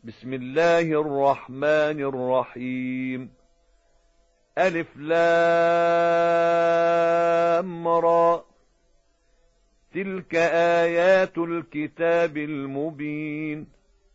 بسم الله الرحمن الرحيم. ألف لام را. تلك آيات الكتاب المبين.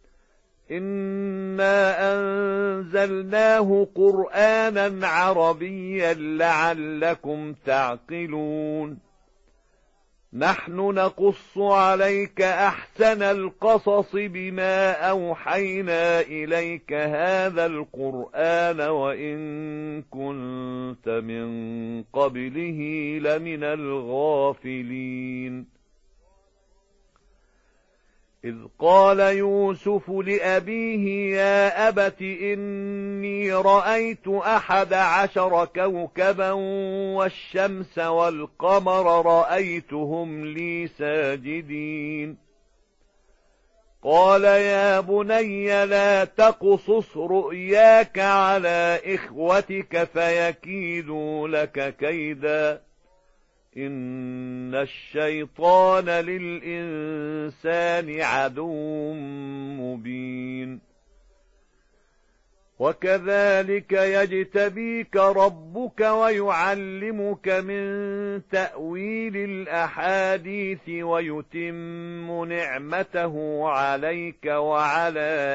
إنا أنزلناه قرآنا عربيا لعلكم تعقلون. نحن نقص عليك أحسن القصص بما أوحينا إليك هذا القرآن وإن كنت من قبله لمن الغافلين. إذ قال يوسف لأبيه يا أبت إني رأيت 11 كوكبا والشمس والقمر رأيتهم لي ساجدين. قال يا بني لا تقصص رؤياك على إخوتك فيكيدوا لك كيدا إن الشيطان للإنسان عدو مبين. وكذلك يجتبيك ربك ويعلمك من تأويل الأحاديث ويتم نعمته عليك وعلى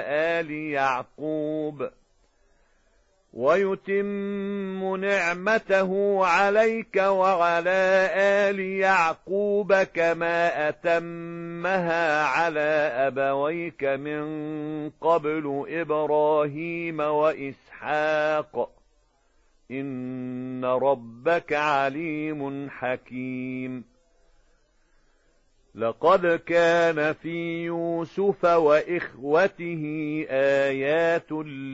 آل يعقوب كما أتمها على أبويك من قبل إبراهيم وإسحاق إن ربك عليم حكيم. لقد كان في يوسف وإخوته آيات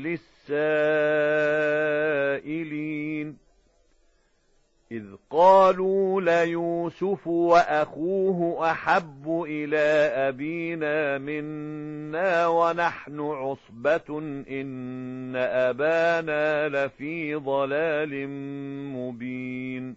للسائلين إذ قالوا ليوسف وأخوه أحب إلى أبينا منا ونحن عصبة إن أبانا لفي ضلال مبين.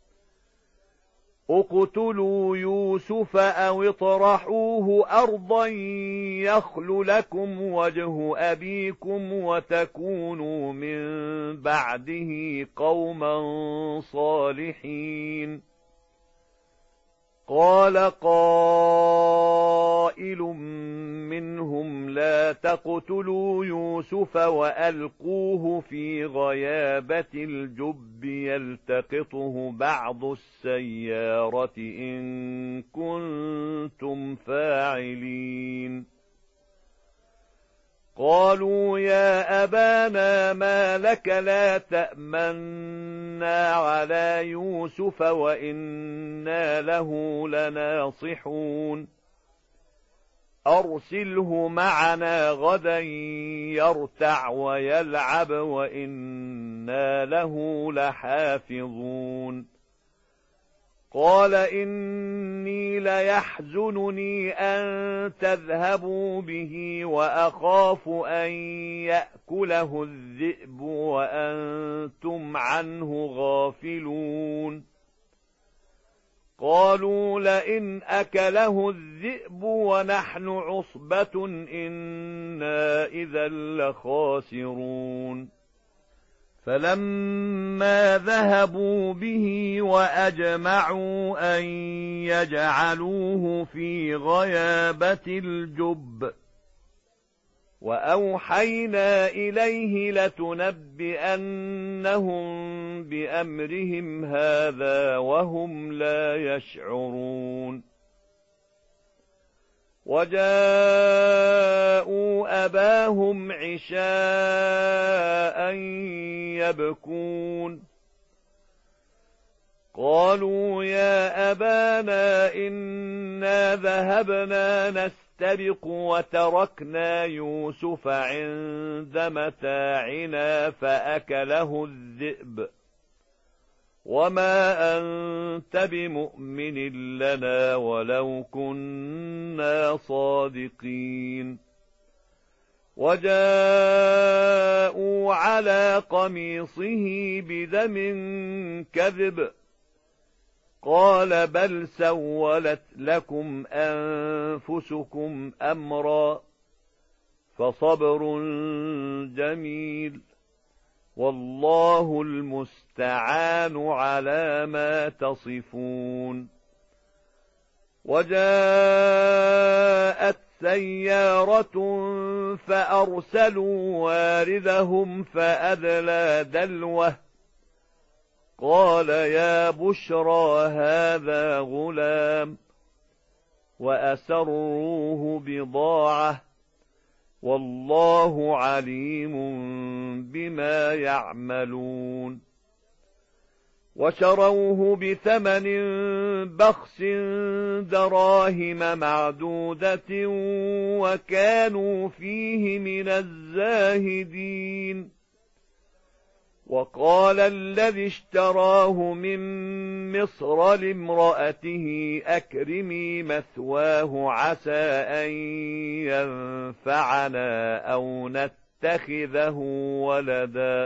اقتلوا يوسف أو اطرحوه أرضا يخل لكم وجه أبيكم وتكونوا من بعده قوما صالحين. قال قائل منهم لا تقتلوا يوسف وألقوه في غيابة الجب يلتقطه بعض السيارة إن كنتم فاعلين. قالوا يا أبانا ما لك لا تأمنا على يوسف وإنا له لناصحون. أرسله معنا غدا يرتع ويلعب وإنا له لحافظون. قال إني ليحزنني أن تذهبوا به وأخاف أن يأكله الذئب وأنتم عنه غافلون. قالوا لئن أكله الذئب ونحن عصبة إنا إذا لخاسرون. فلما ذهبوا به وأجمعوا أن يجعلوه في غيابة الجب وأوحينا إليه لتنبئنهم بأمرهم هذا وهم لا يشعرون. وجاءوا أباهم عشاء يبكون. قالوا يا أبانا إنا ذهبنا نستبق وتركنا يوسف عند متاعنا فأكله الذئب وما أنت بمؤمن لنا ولو كنا صادقين. وجاءوا على قميصه بدم كذب قال بل سولت لكم أنفسكم أمرا فصبر جميل، والله المستعان على ما تصفون. وجاءت سيارة فأرسلوا واردهم فأدلى دلوه، قال يا بشرى هذا غلام، وأسروه بضاعة، والله عليم بما يعملون. وشروه بثمن بخس دراهم معدودة، وكانوا فيه من الزاهدين. وقال الذي اشتراه من مصر لامرأته أكرمي مثواه عسى أن ينفعنا أو نتخذه ولدا.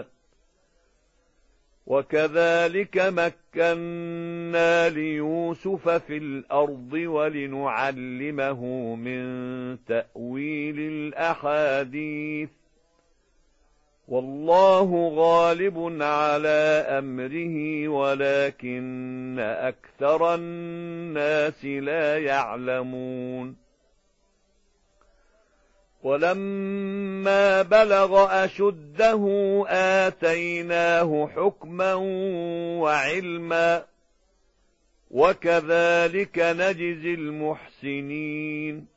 وكذلك مكنا ليوسف في الأرض ولنعلمه من تأويل الأحاديث، والله غالب على أمره ولكن أكثر الناس لا يعلمون. ولما بلغ أشده آتيناه حكما وعلما، وكذلك نجزي المحسنين.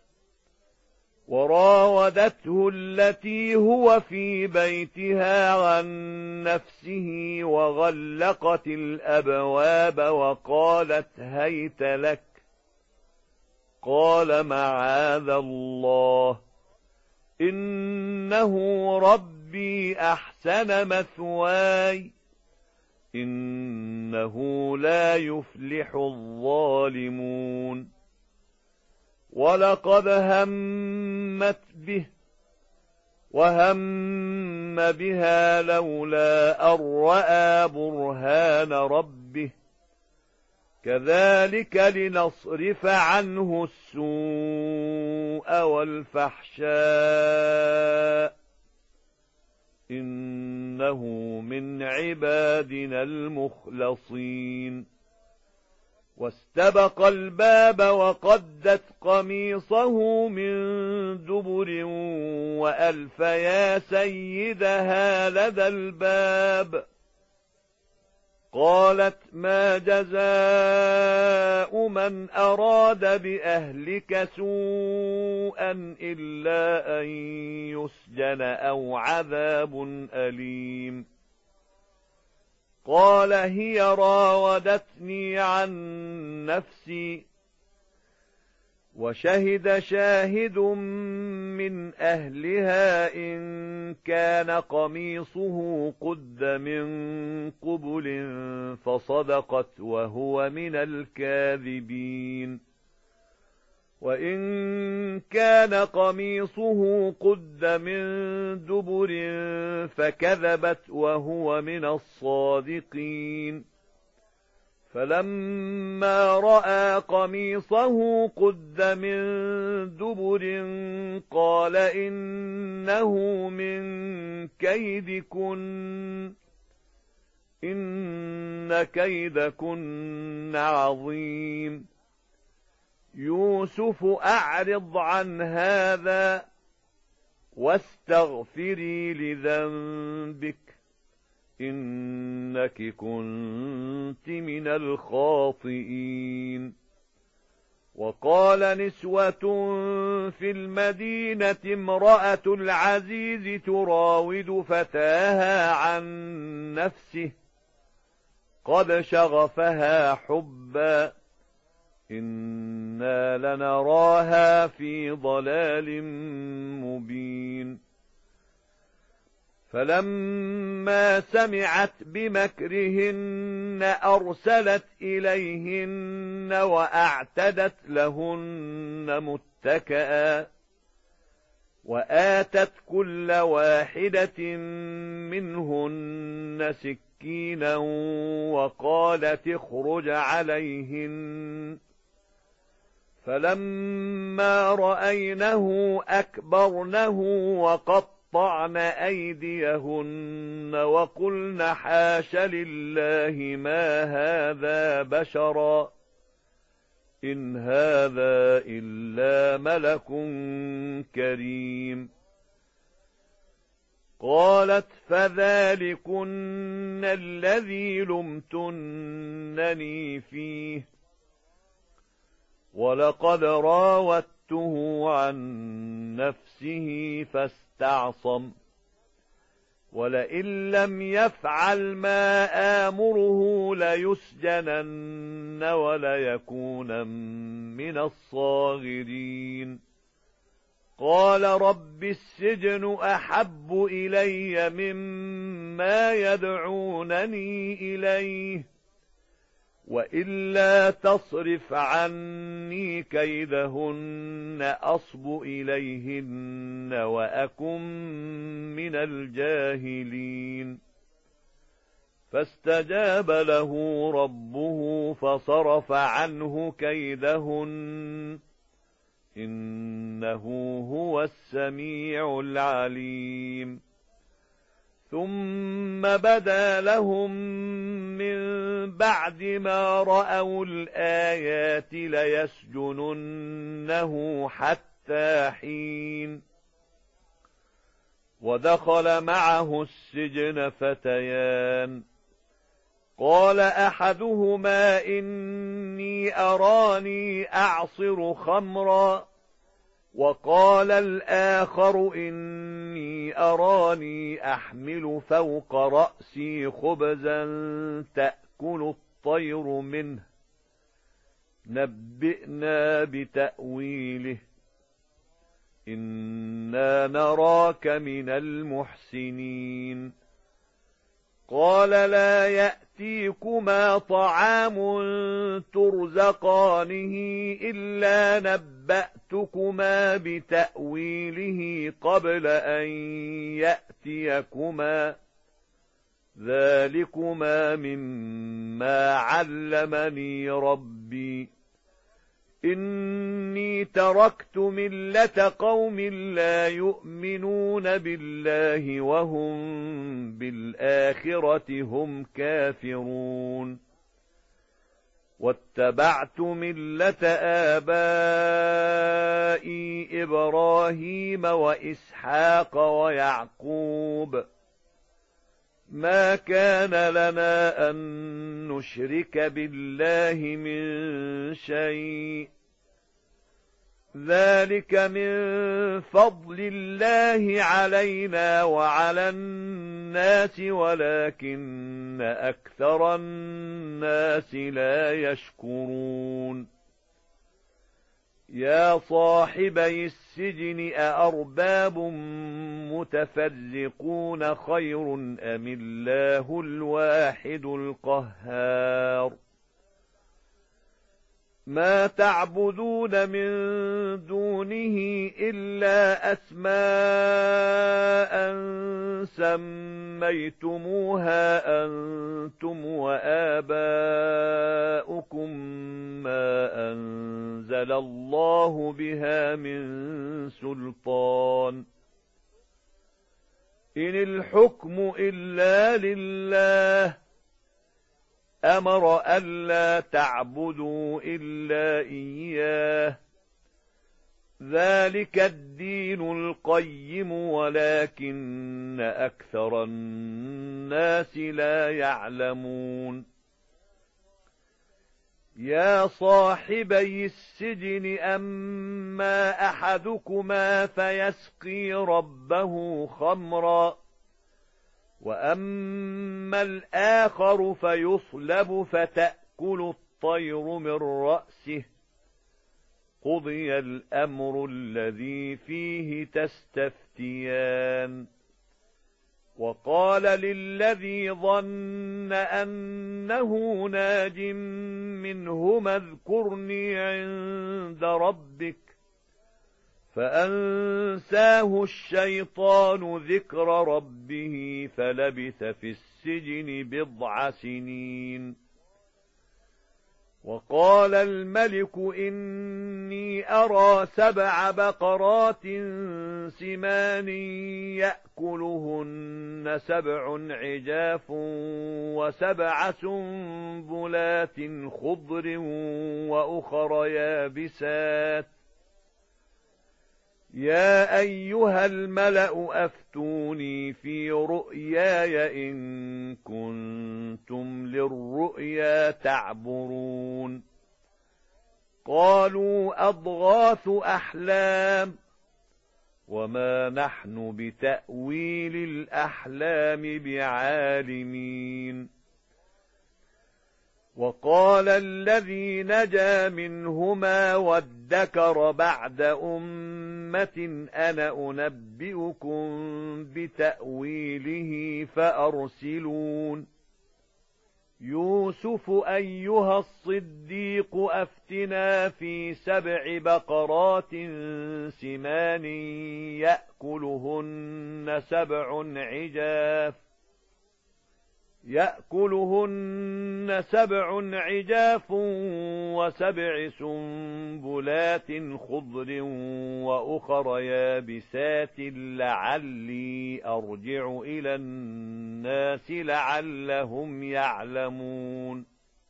وراودته التي هو في بيتها عن نفسه وغلقت الأبواب وقالت هيت لك، قال معاذ الله إنه ربي أحسن مثواي، إنه لا يفلح الظالمون. ولقد همت به وهم بها لولا أن رأى برهان ربه، كذلك لنصرف عنه السوء والفحشاء، إنه من عبادنا المخلصين. واستبق الباب وقدت قميصه من دبر وألف يا سيدها لدى الباب، قالت ما جزاء من أراد بأهلك سوءا إلا أن يسجن أو عذاب أليم. قال هي راودتني عن نفسي، وشهد شاهد من أهلها إن كان قميصه قد من قبل فصدقت وهو من الكاذبين. وإن كان قميصه قد من دبر فكذبت وهو من الصادقين. فلما رأى قميصه قد من دبر قال إنه من كيدكن، إن كيدكن عظيم. يوسف أعرض عن هذا واستغفري لذنبك، إنك كنت من الخاطئين. وقال نسوة في المدينة امرأة العزيز تراود فتاها عن نفسه قد شغفها حبا، إنا لنراها في ضلال مبين. فلما سمعت بمكرهن أرسلت إليهن وأعتدت لهن متكئا، وآتت كل واحدة منهن سكينا وقالت اخرج عليهن، فلما رأينه أكبرنه وقطعن أيديهن وقلن حاش لله ما هذا بشرا إن هذا إلا ملك كريم. قالت فذلكن الذي لمتنني فيه ولقد راودته عن نفسه فاستعصم ولئن لم يفعل ما آمره ليسجنن وليكونن من الصاغرين. قال رب السجن أحب إلي مما يدعونني إليه وإلا تصرف عني كيدهن أصب إليهن وأكن من الجاهلين. فاستجاب له ربه فصرف عنه كيدهن إنه هو السميع العليم. ثم بدا لهم من بعد ما رأوا الآيات ليسجننه حتى حين. ودخل معه السجن فتيان قال أحدهما إني أراني أعصر خمرا وقال الآخر إني أراني أحمل فوق رأسي خبزا تأكل الطير منه نبئنا بتأويله إنا نراك من المحسنين. قال لا يأتيكما طعام ترزقانه إلا نبأتكما بتأويله قبل أن يأتيكما ذلكما مما علمني ربي إني تركت ملة قوم لا يؤمنون بالله وهم بالآخرة هم كافرون واتبعت ملة آبائي إبراهيم وإسحاق ويعقوب ما كان لنا أن نشرك بالله من شيء ذلك من فضل الله علينا وعلى الناس ولكن أكثر الناس لا يشكرون. يا صاحبي السجن أأرباب متفرقون خير أم الله الواحد القهار. ما تعبدون من دونه إلا أسماء سميتموها أنتم وآباؤكم ما أنزل الله بها من سلطان إن الحكم إلا لله أمر ألا تعبدوا إلا إياه ذلك الدين القيم ولكن أكثر الناس لا يعلمون. يا صاحبي السجن أما أحدكما فيسقي ربه خمرا وأما الآخر فيصلب فتأكل الطير من رأسه قضي الأمر الذي فيه تستفتيان. وقال للذي ظن أنه ناج منهما اذكرني عند ربك فأنساه الشيطان ذكر ربه فلبث في السجن بضع سنين وقال الملك إني أرى 7 بقرات سمان يأكلهن 7 عجاف و7 سنبلات خضر وأخر يابسات يا أيها الملأ أفتوني في رؤياي إن كنتم للرؤيا تعبرون قالوا أضغاث أحلام وما نحن بتأويل الأحلام بعالمين وقال الذي نجا منهما وادكر بعد أمة أنا أنبئكم بتأويله فأرسلون يوسف أيها الصديق أفتنا في 7 بقرات سمان يأكلهن 7 عجاف و7 سنبلات خضر وأخر يابسات لعلي أرجع إلى الناس لعلهم يعلمون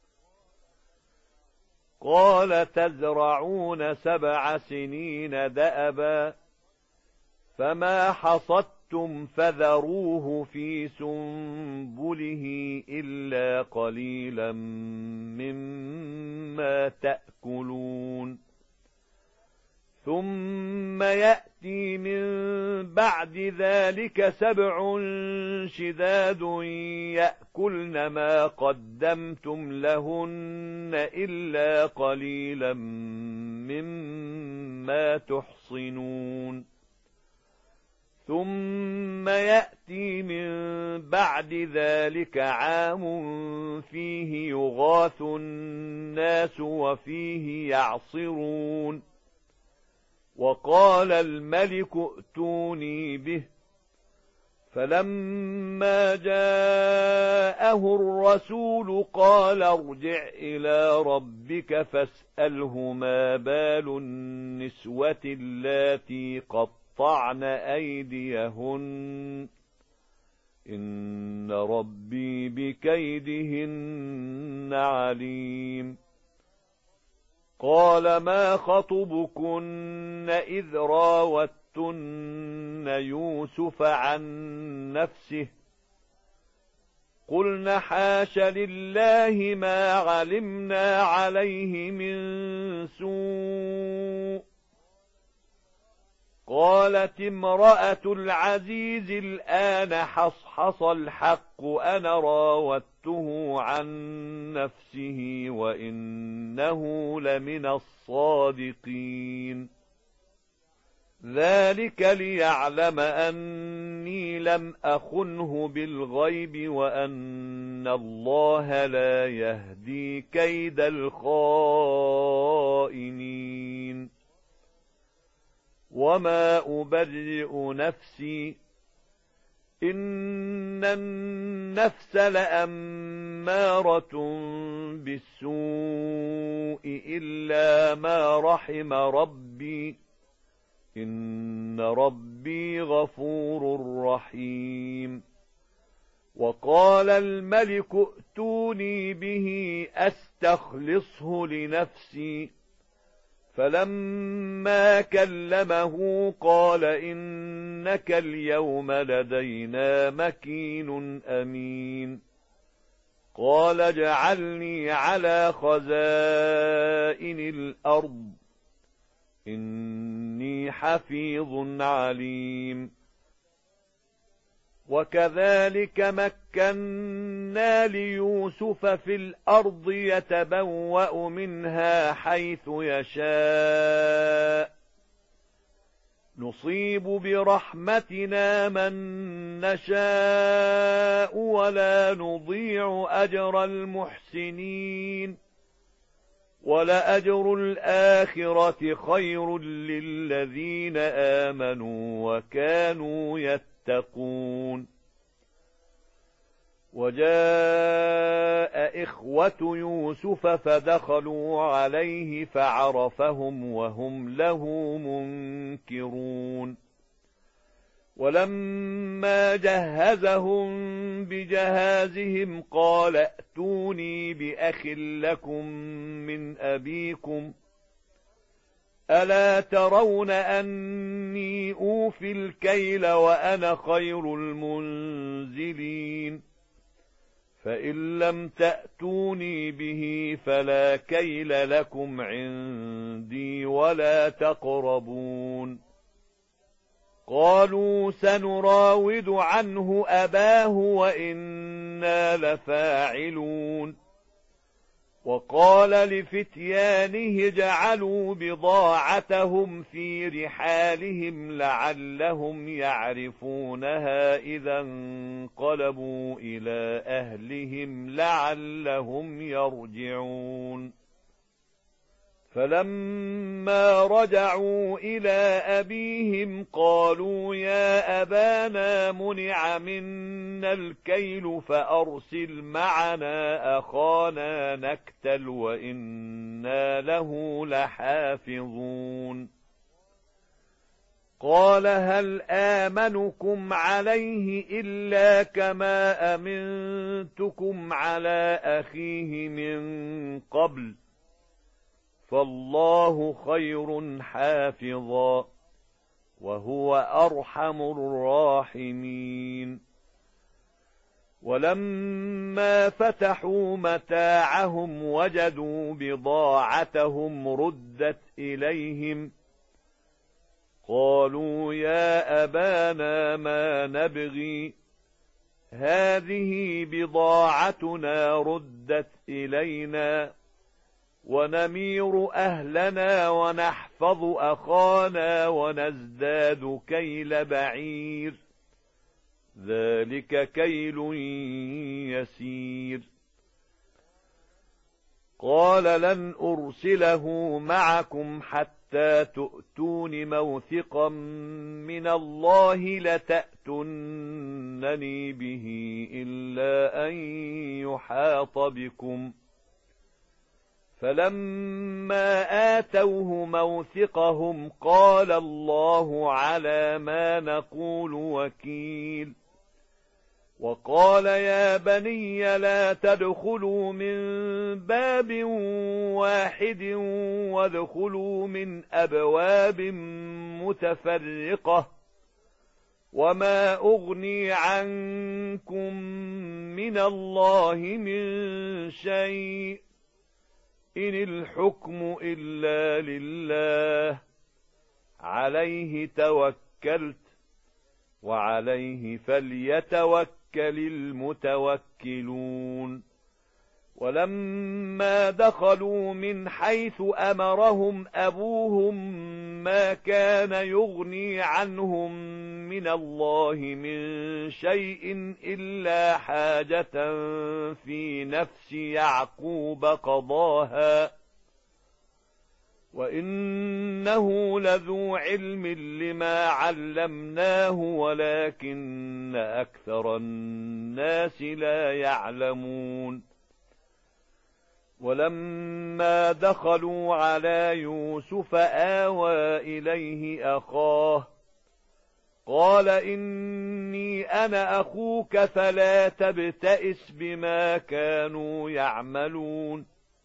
قال تزرعون 7 سنين دأبا فما حصدتم فذروه في سنبله إلا قليلا مما تأكلون ثم يأتي من بعد ذلك 7 شداد يأكلن ما قدمتم لهن إلا قليلا مما تحصنون ثم يأتي من بعد ذلك عام فيه يغاث الناس وفيه يعصرون وقال الملك ائتوني به فلما جاءه الرسول قال ارجع إلى ربك فاسأله ما بال النسوة اللاتي قطعن أيديهن إن ربي بكيدهن عليم قال ما خطبكن إذ راوتن يوسف عن نفسه قلن حاش لله ما علمنا عليه من سوء قالت امرأة العزيز الآن حصحص الحق أنا راودته عن نفسه وإنه لمن الصادقين ذلك ليعلم أني لم أخنه بالغيب وأن الله لا يهدي كيد الخائنين وما أبرئ نفسي إن النفس لأمارة بالسوء إلا ما رحم ربي إن ربي غفور رحيم وقال الملك ائتوني به أستخلصه لنفسي فلما كلمه قال إنك اليوم لدينا مكين أمين قال اجعلني على خزائن الأرض إني حفيظ عليم وكذلك مكنا ليوسف في الأرض يتبوأ منها حيث يشاء نصيب برحمتنا من نشاء ولا نضيع أجر المحسنين ولأجر الآخرة خير للذين آمنوا وكانوا يتقون وجاء إخوة يوسف فدخلوا عليه فعرفهم وهم له منكرون ولما جهزهم بجهازهم قال ائتوني بأخ لكم من أبيكم ألا ترون أني أوفي الكيل وأنا خير المنزلين فإن لم تأتوني به فلا كيل لكم عندي ولا تقربون قالوا سنراود عنه أباه وإنا لفاعلون وقال لفتيانه اجعلوا بضاعتهم في رحالهم لعلهم يعرفونها إذا انقلبوا إلى أهلهم لعلهم يرجعون فلما رجعوا إلى أبيهم قالوا يا أبانا منع منا الكيل فأرسل معنا أخانا نكتل وإنا له لحافظون قال هل آمنكم عليه إلا كما أمنتكم على أخيه من قبل فالله خير حافظا وهو أرحم الراحمين ولما فتحوا متاعهم وجدوا بضاعتهم ردت إليهم قالوا يا أبانا ما نبغي هذه بضاعتنا ردت إلينا ونمير أهلنا ونحفظ أخانا ونزداد كيل بعير ذلك كيل يسير قال لن أرسله معكم حتى تؤتون موثقا من الله لتأتونني به إلا أن يحاط بكم فلما آتوه موثقهم قال الله على ما نقول وكيل وقال يا بني لا تدخلوا من باب واحد وادخلوا من أبواب متفرقة وما أغني عنكم من الله من شيء إن الحكم إلا لله عليه توكلت وعليه فليتوكل المتوكلون ولما دخلوا من حيث أمرهم أبوهم ما كان يغني عنهم من الله من شيء إلا حاجة في نفس يعقوب قضاها وإنه لذو علم لما علمناه ولكن أكثر الناس لا يعلمون ولما دخلوا على يوسف آوى إليه أخاه قال إني أنا أخوك فلا تبتئس بما كانوا يعملون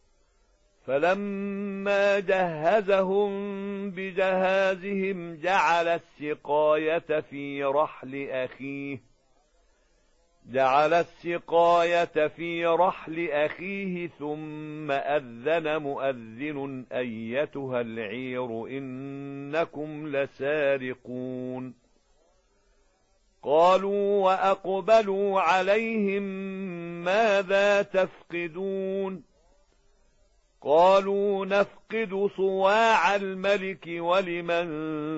فلما جهزهم بجهازهم جعل السقاية في رحل أخيه ثم أذن مؤذن أيتها العير إنكم لسارقون قالوا وأقبلوا عليهم ماذا تفقدون قالوا نفقد صواع الملك ولمن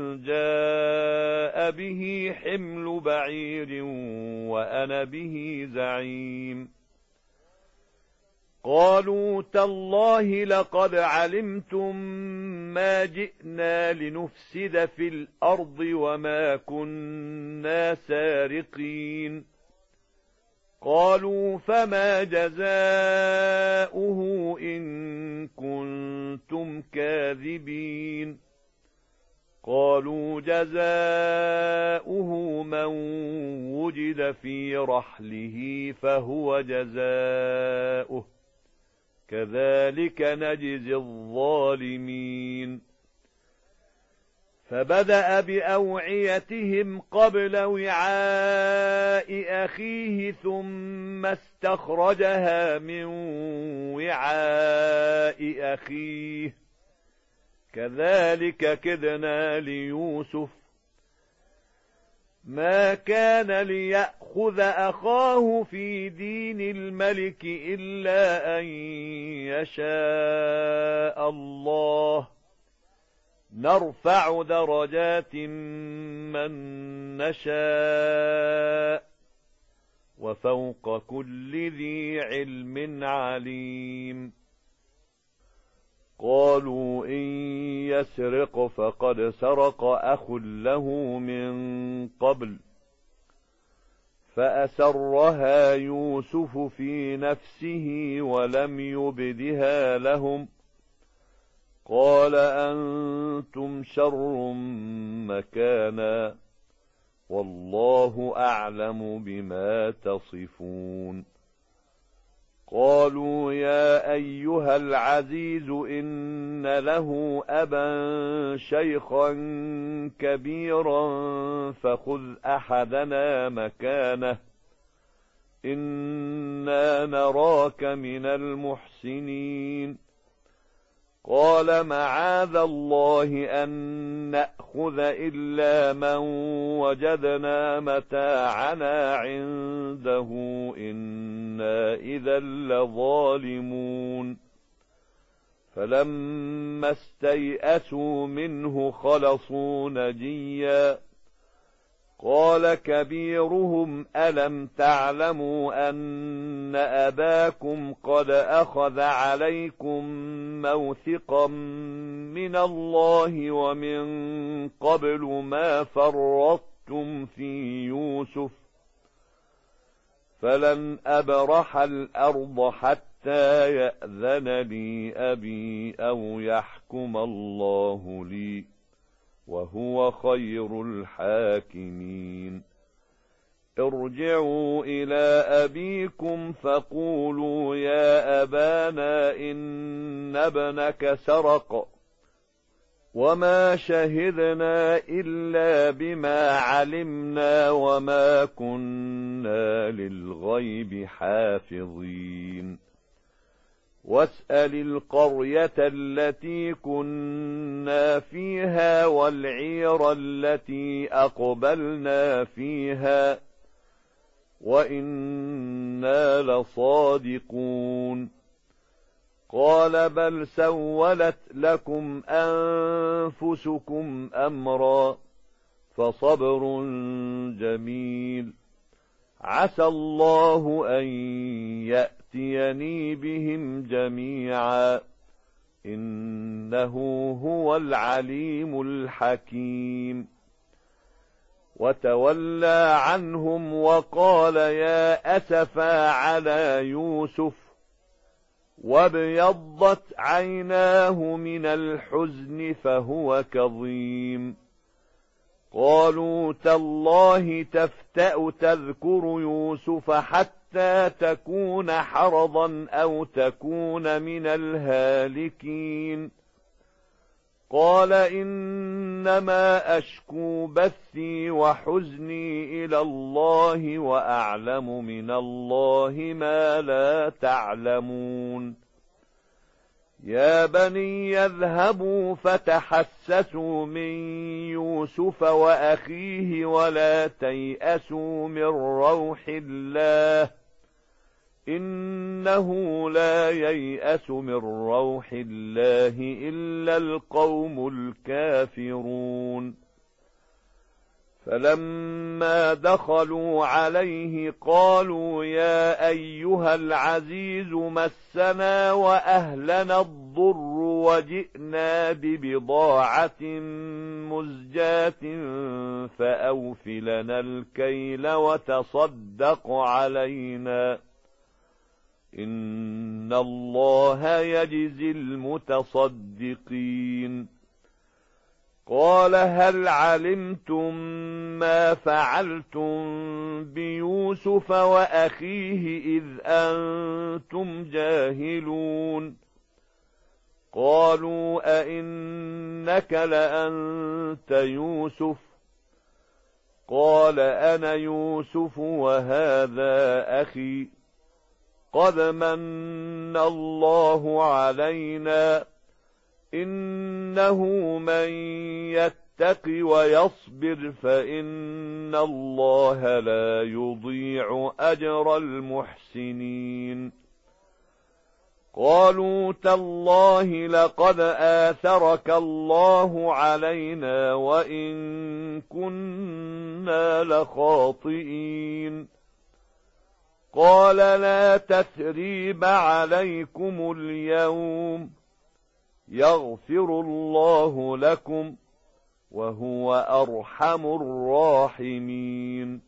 جاء به حمل بعير وأنا به زعيم قالوا تالله لقد علمتم ما جئنا لنفسد في الأرض وما كنا سارقين قالوا فما جزاؤه إن كنتم كاذبين قالوا جزاؤه من وجد في رحله فهو جزاؤه كذلك نجزي الظالمين فبدأ بأوعيتهم قبل وعاء أخيه ثم استخرجها من وعاء أخيه كذلك كدنا ليوسف ما كان ليأخذ أخاه في دين الملك إلا أن يشاء الله نرفع درجات من نشاء وفوق كل ذي علم عليم قالوا إن يسرق فقد سرق أخ له من قبل فأسرها يوسف في نفسه ولم يبدها لهم قال أنتم شر مكانا والله أعلم بما تصفون قالوا يا أيها العزيز إن له أبا شيخا كبيرا فخذ أحدنا مكانه إنا نراك من المحسنين قال معاذ الله أن نأخذ إلا من وجدنا متاعنا عنده إنا إذا لظالمون فلما استيئسوا منه خلصوا نجيا قال كبيرهم ألم تعلموا أن أباكم قد أخذ عليكم موثقا من الله ومن قبل ما فرطتم في يوسف فلن أبرح الأرض حتى يأذن لي أبي أو يحكم الله لي وهو خير الحاكمين ارجعوا إلى أبيكم فقولوا يا أبانا إن ابنك سرق وما شهدنا إلا بما علمنا وما كنا للغيب حافظين واسأل القرية التي كنا فيها والعير التي أقبلنا فيها وإنا لصادقون قال بل سولت لكم أنفسكم أمرا فصبر جميل عسى الله أن يأتيني بهم جميعا إنه هو العليم الحكيم وتولى عنهم وقال يا أسفا على يوسف وابيضت عيناه من الحزن فهو كظيم قالوا تالله تفتأ تذكر يوسف حتى تكون حرضا أو تكون من الهالكين قال إنما أشكو بثي وحزني إلى الله وأعلم من الله ما لا تعلمون يا بني يذهبوا فتحسسوا من يوسف وأخيه ولا تيأسوا من روح الله إنه لا ييأس من روح الله إلا القوم الكافرون فلما دخلوا عليه قالوا يا أيها العزيز مسنا وأهلنا الضر وجئنا ببضاعة مزجاة فأوف لنا الكيل وتصدق علينا إن الله يجزي المتصدقين قال هل علمتم ما فعلتم بيوسف وأخيه إذ أنتم جاهلون قالوا أئنك لأنت يوسف قال أنا يوسف وهذا أخي قد من الله علينا إنه من يتق ويصبر فإن الله لا يضيع أجر المحسنين قالوا تالله لقد آثرك الله علينا وإن كنا لخاطئين قال لا تثريب عليكم اليوم يغفر الله لكم وهو أرحم الراحمين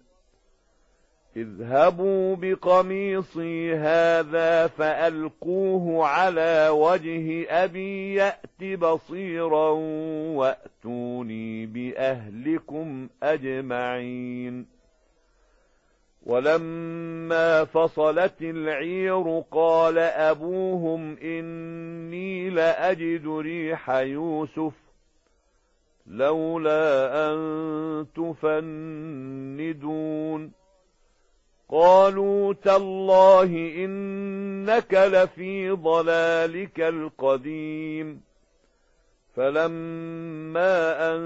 اذهبوا بقميصي هذا فألقوه على وجه أبي يأت بصيرا وأتوني بأهلكم أجمعين ولما فصلت العير قال أبوهم إني لأجد ريح يوسف لولا أن تفندون قالوا تالله إنك لفي ضلالك القديم فلما أن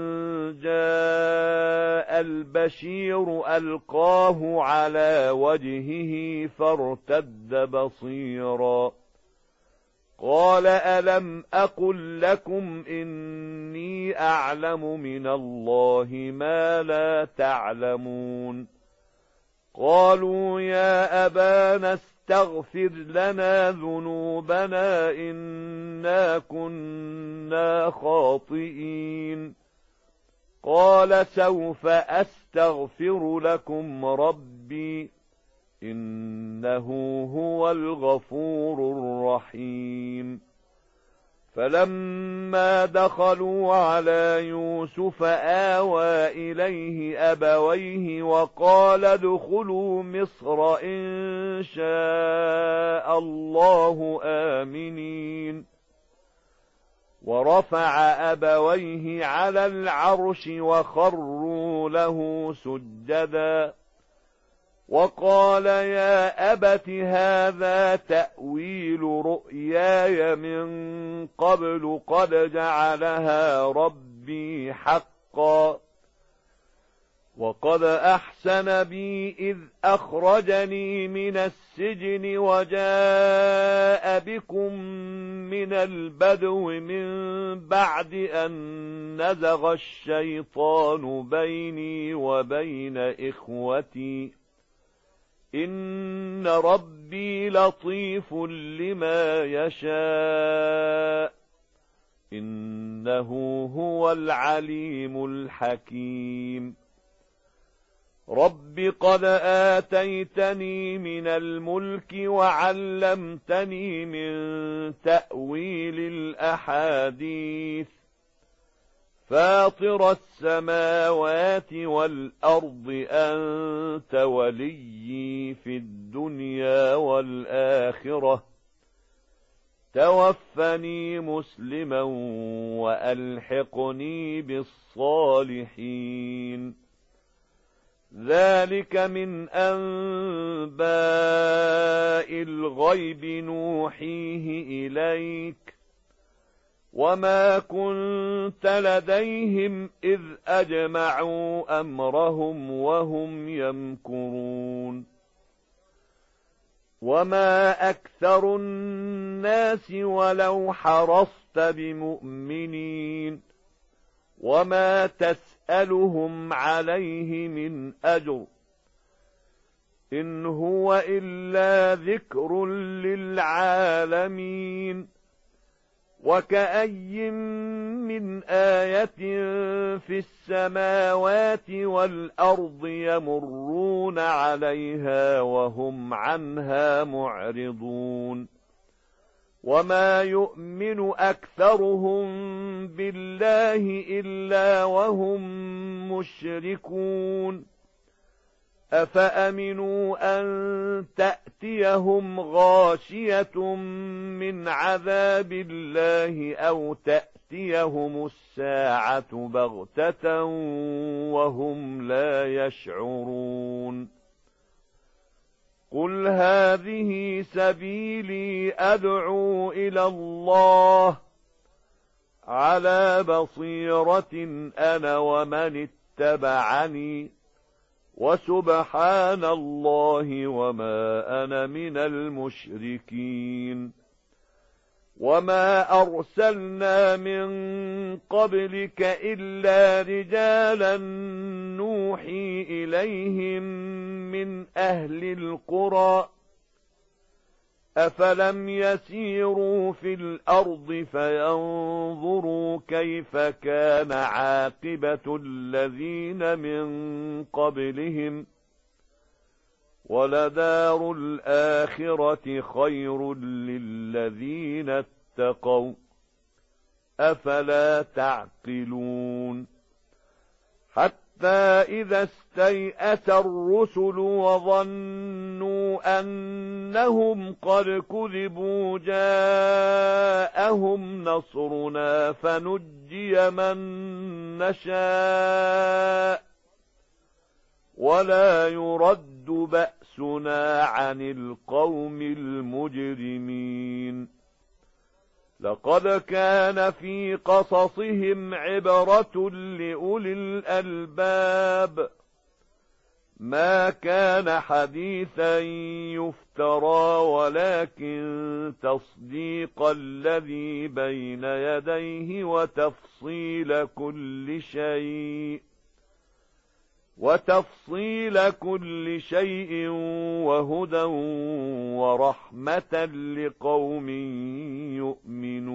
جاء البشير ألقاه على وجهه فارتد بصيرا قال ألم أقل لكم إني أعلم من الله ما لا تعلمون قالوا يا أبانا استغفر لنا ذنوبنا إنا كنا خاطئين قال سوف أستغفر لكم ربي إنه هو الغفور الرحيم فلما دخلوا على يوسف آوى إليه أبويه وقال ادخلوا مصر إن شاء الله آمنين ورفع أبويه على العرش وخروا له سجدا وقال يا أبت هذا تأويل رؤياي من قبل قد جعلها ربي حقا وقد أحسن بي إذ أخرجني من السجن وجاء بكم من البدو من بعد أن نزغ الشيطان بيني وبين إخوتي إن ربي لطيف لما يشاء إنه هو العليم الحكيم رب قد آتيتني من الملك وعلمتني من تأويل الأحاديث فاطر السماوات والأرض أنت وليي في الدنيا والآخرة توفني مسلما وألحقني بالصالحين ذلك من أنباء الغيب نوحيه إليك وما كنت لديهم إذ أجمعوا أمرهم وهم يمكرون وما أكثر الناس ولو حرصت بمؤمنين وما تسألهم عليه من أجر إن هو إلا ذكر للعالمين وكأي من آية في السماوات والأرض يمرون عليها وهم عنها معرضون وما يؤمن أكثرهم بالله إلا وهم مشركون أفأمنوا أن تأتيهم غاشية من عذاب الله أو تأتيهم الساعة بغتة وهم لا يشعرون قل هذه سبيلي أدعو إلى الله على بصيرة أنا ومن اتبعني وسبحان الله وما أنا من المشركين وما أرسلنا من قبلك إلا رجالا نوحي إليهم من أهل القرى أفلم يسيروا في الأرض فينظروا كيف كان عاقبة الذين من قبلهم ولدار الآخرة خير للذين اتقوا أفلا تعقلون حتى إذا استيأس الرسل وظنوا أنهم قد كذبوا جاءهم نصرنا فنجي من نشاء ولا يرد بأسنا عن القوم المجرمين لقد كان في قصصهم عبرة لأولي الألباب ما كان حديثا يفترى ولكن تصديق الذي بين يديه وتفصيل كل شيء وهدى ورحمة لقوم يؤمنون